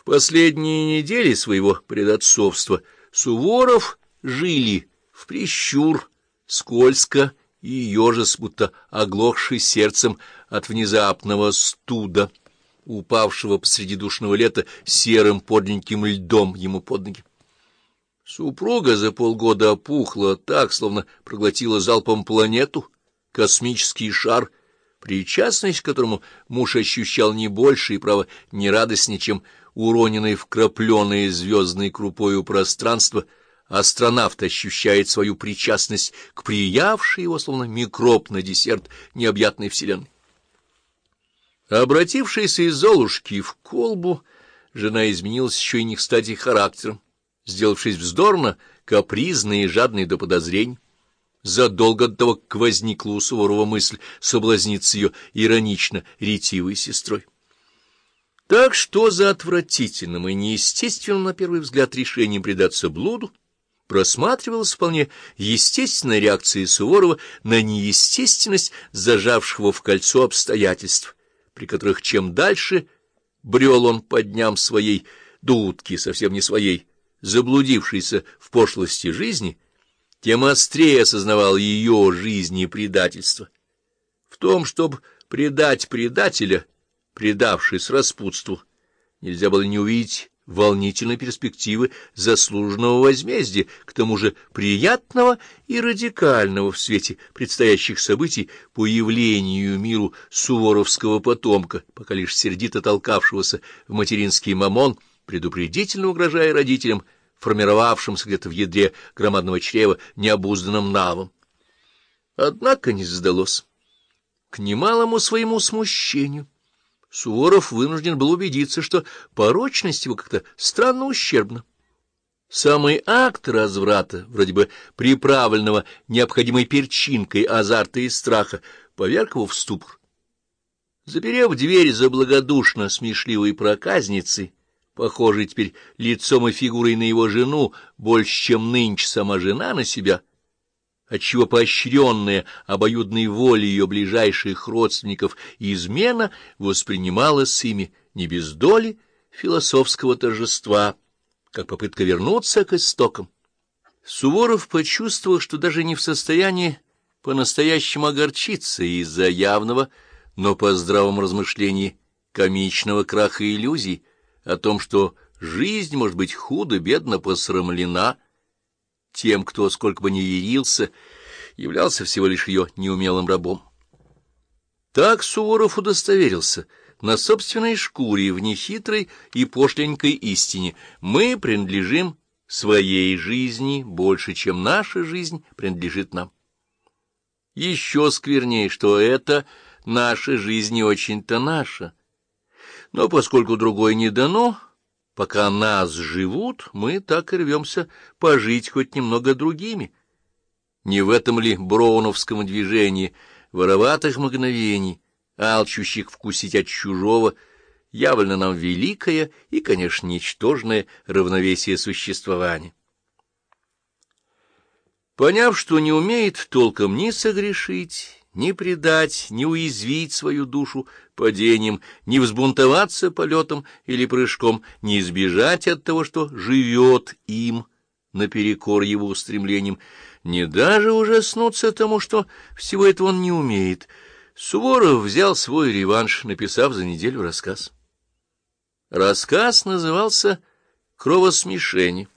В последние недели своего предотцовства Суворов жили в прищур, скользко и ежес, будто оглохший сердцем от внезапного студа, упавшего посреди душного лета серым подленьким льдом ему под ноги. Супруга за полгода опухла так, словно проглотила залпом планету, космический шар, причастность к которому муж ощущал не больше и, право, не радостнее, чем уроненное в крапленое звездной крупою пространство, астронавт ощущает свою причастность к приявшей его, словно микроб на десерт необъятной вселенной. Обратившаяся из Золушки в колбу, жена изменилась еще и не кстати характером, сделавшись вздорно, капризной и жадной до подозрений. Задолго до того, как возникла у Суворова мысль соблазниться ее иронично ретивой сестрой. Так что за отвратительным и неестественным, на первый взгляд, решением предаться блуду просматривалась вполне естественная реакция Суворова на неестественность зажавших его в кольцо обстоятельств, при которых чем дальше брел он по дням своей дудки, совсем не своей, заблудившейся в пошлости жизни, тем острее осознавал ее жизнь и предательство. В том, чтобы предать предателя, предавшись распутству, нельзя было не увидеть волнительной перспективы заслуженного возмездия, к тому же приятного и радикального в свете предстоящих событий по явлению миру суворовского потомка, пока лишь сердито толкавшегося в материнский мамон, предупредительно угрожая родителям, формировавшимся где-то в ядре громадного чрева необузданным навом. Однако не сдалось. К немалому своему смущению Суворов вынужден был убедиться, что порочность его как-то странно ущербна. Самый акт разврата, вроде бы приправленного необходимой перчинкой азарта и страха, поверг его в ступор. Заперев дверь за благодушно смешливой проказницей, похожей теперь лицом и фигурой на его жену, больше, чем нынче сама жена на себя, отчего поощренная обоюдной волей ее ближайших родственников измена воспринималась ими не без доли философского торжества, как попытка вернуться к истокам. Суворов почувствовал, что даже не в состоянии по-настоящему огорчиться из-за явного, но по здравому размышлении комичного краха иллюзий о том, что жизнь может быть худо-бедно посрамлена тем, кто, сколько бы ни ярился, являлся всего лишь ее неумелым рабом. Так Суворов удостоверился на собственной шкуре в нехитрой и пошленькой истине: мы принадлежим своей жизни больше, чем наша жизнь принадлежит нам. Еще сквернее, что это наша жизнь не очень-то наша, но поскольку другой не дано, пока нас живут, мы так и рвемся пожить хоть немного другими. Не в этом ли броуновском движении вороватых мгновений, алчущих вкусить от чужого, явлено нам великое и, конечно, ничтожное равновесие существования? Поняв, что не умеет толком ни согрешить, ни предать, ни уязвить свою душу падением, ни взбунтоваться полетом или прыжком, ни избежать от того, что живет им наперекор его устремлениям, не даже ужаснуться тому, что всего этого он не умеет, Суворов взял свой реванш, написав за неделю рассказ. Рассказ назывался «Кровосмешение».